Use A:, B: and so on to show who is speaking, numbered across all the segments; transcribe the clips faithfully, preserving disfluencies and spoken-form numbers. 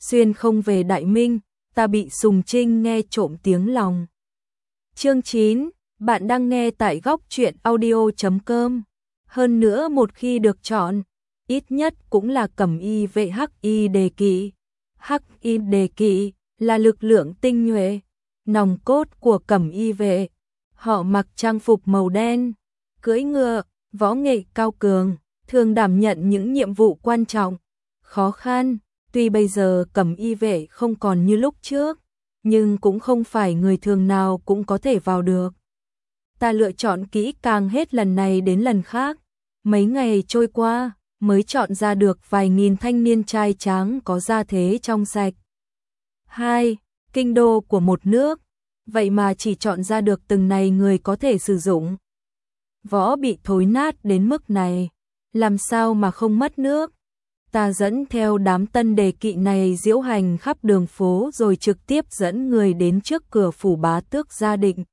A: xuyên không về Đại Minh, ta bị Sùng Trinh nghe trộm tiếng lòng. Chương chín, bạn đang nghe tại góc truyện audio chấm com. Hơn nữa một khi được chọn, ít nhất cũng là cẩm y vệ hắc y đề kỵ. Hắc y đề kỵ là lực lượng tinh nhuệ, nòng cốt của cẩm y vệ. Họ mặc trang phục màu đen, cưỡi ngựa, võ nghệ cao cường, thường đảm nhận những nhiệm vụ quan trọng, khó khăn. Tuy bây giờ cẩm y vệ không còn như lúc trước, nhưng cũng không phải người thường nào cũng có thể vào được. Ta lựa chọn kỹ càng hết lần này đến lần khác, mấy ngày trôi qua, mới chọn ra được vài nghìn thanh niên trai tráng có gia thế trong sạch. Hai, kinh đô của một nước, vậy mà chỉ chọn ra được từng này người có thể sử dụng. Võ bị thối nát đến mức này, làm sao mà không mất nước. Ta dẫn theo đám tân đề kỵ này diễu hành khắp đường phố rồi trực tiếp dẫn người đến trước cửa phủ Bá Tước Gia Định.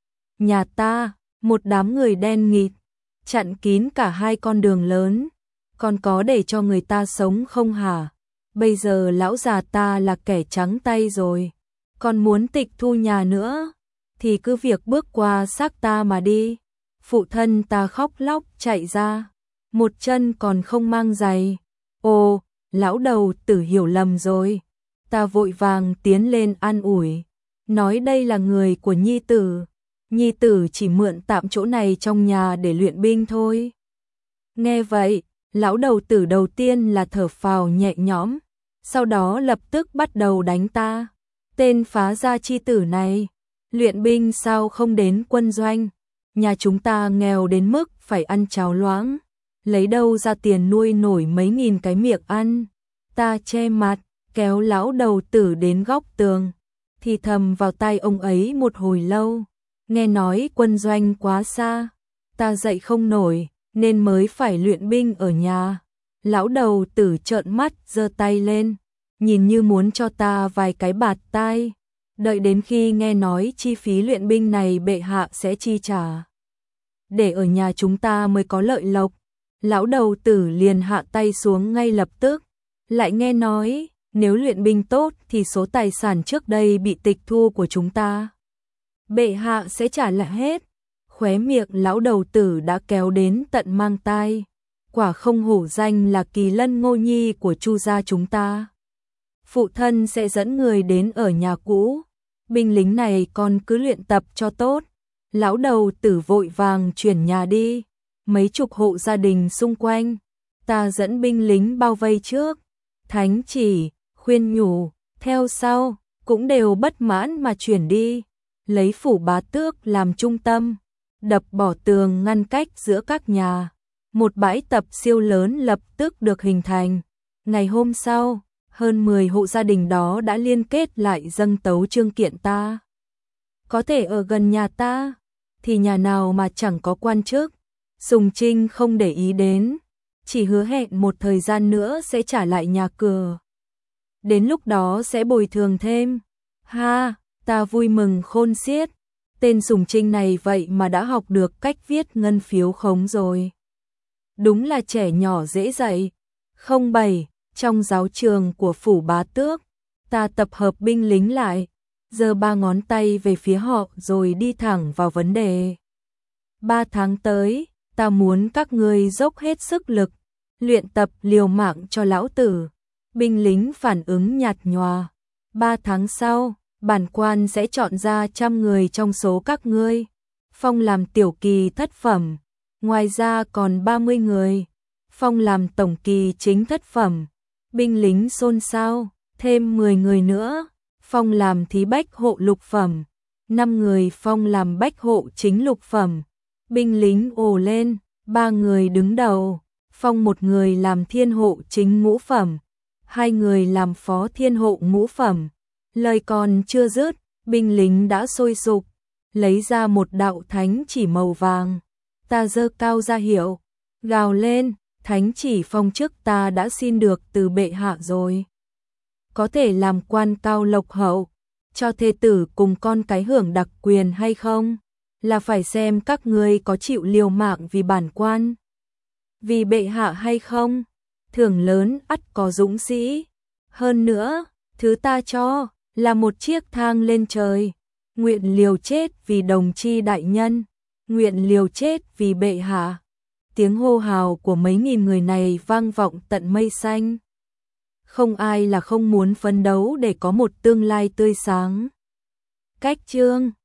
A: Nhà ta, một đám người đen nghịt, chặn kín cả hai con đường lớn, còn có để cho người ta sống không hả? Bây giờ lão già ta là kẻ trắng tay rồi, còn muốn tịch thu nhà nữa, thì cứ việc bước qua xác ta mà đi. Phụ thân ta khóc lóc chạy ra, một chân còn không mang giày. Ồ, lão đầu tử hiểu lầm rồi. Ta vội vàng tiến lên an ủi, nói đây là người của nhi tử, nhi tử chỉ mượn tạm chỗ này trong nhà để luyện binh thôi. Nghe vậy, lão đầu tử đầu tiên là thở phào nhẹ nhõm, sau đó lập tức bắt đầu đánh ta. Tên phá gia chi tử này, luyện binh sao không đến quân doanh? Nhà chúng ta nghèo đến mức phải ăn cháo loãng, lấy đâu ra tiền nuôi nổi mấy nghìn cái miệng ăn. Ta che mặt, kéo lão đầu tử đến góc tường, thì thầm vào tai ông ấy một hồi lâu. Nghe nói quân doanh quá xa, ta dậy không nổi, nên mới phải luyện binh ở nhà. Lão đầu tử trợn mắt giơ tay lên, nhìn như muốn cho ta vài cái bạt tai. Đợi đến khi nghe nói chi phí luyện binh này bệ hạ sẽ chi trả, để ở nhà chúng ta mới có lợi lộc, lão đầu tử liền hạ tay xuống ngay lập tức. Lại nghe nói, nếu luyện binh tốt thì số tài sản trước đây bị tịch thu của chúng ta, bệ hạ sẽ trả lại hết. Khóe miệng lão đầu tử đã kéo đến tận mang tai. Quả không hổ danh là kỳ lân ngô nhi của Chu gia chúng ta. Phụ thân sẽ dẫn người đến ở nhà cũ, binh lính này con cứ luyện tập cho tốt. Lão đầu tử vội vàng chuyển nhà đi. Mấy chục hộ gia đình xung quanh, ta dẫn binh lính bao vây trước, thánh chỉ, khuyên nhủ, theo sau, cũng đều bất mãn mà chuyển đi. Lấy phủ Bá Tước làm trung tâm, đập bỏ tường ngăn cách giữa các nhà. Một bãi tập siêu lớn lập tức được hình thành. Ngày hôm sau, hơn mười hộ gia đình đó đã liên kết lại dâng tấu chương kiện ta. Có thể ở gần nhà ta, thì nhà nào mà chẳng có quan chức. Sùng Trinh không để ý đến, chỉ hứa hẹn một thời gian nữa sẽ trả lại nhà cửa. Đến lúc đó sẽ bồi thường thêm. Ha, ta vui mừng khôn xiết. Tên Sùng Trinh này vậy mà đã học được cách viết ngân phiếu khống rồi. Đúng là trẻ nhỏ dễ dạy. Không bảy, trong giáo trường của phủ Bá Tước, ta tập hợp binh lính lại, giơ ba ngón tay về phía họ rồi đi thẳng vào vấn đề. Ba tháng tới, ta muốn các ngươi dốc hết sức lực, luyện tập liều mạng cho lão tử. Binh lính phản ứng nhạt nhòa. Ba tháng sau, bản quan sẽ chọn ra trăm người trong số các ngươi, phong làm tiểu kỳ thất phẩm. Ngoài ra còn ba mươi người, phong làm tổng kỳ chính thất phẩm. Binh lính xôn xao, thêm mười người nữa, phong làm thí bách hộ lục phẩm. năm người phong làm bách hộ chính lục phẩm. Binh lính ồ lên, ba người đứng đầu, phong một người làm thiên hộ chính ngũ phẩm, hai người làm phó thiên hộ ngũ phẩm. Lời còn chưa dứt, binh lính đã sôi sục, lấy ra một đạo thánh chỉ màu vàng. Ta giơ cao ra hiệu, gào lên, thánh chỉ phong chức ta đã xin được từ bệ hạ rồi. Có thể làm quan cao lộc hậu, cho thê tử cùng con cái hưởng đặc quyền hay không, là phải xem các ngươi có chịu liều mạng vì bản quan, vì bệ hạ hay không. Thưởng lớn ắt có dũng sĩ. Hơn nữa, Thứ ta cho là một chiếc thang lên trời. Nguyện liều chết vì đồng chi đại nhân, nguyện liều chết vì bệ hạ. Tiếng hô hào của mấy nghìn người này vang vọng tận mây xanh. Không ai là không muốn phấn đấu để có một tương lai tươi sáng. Cách chương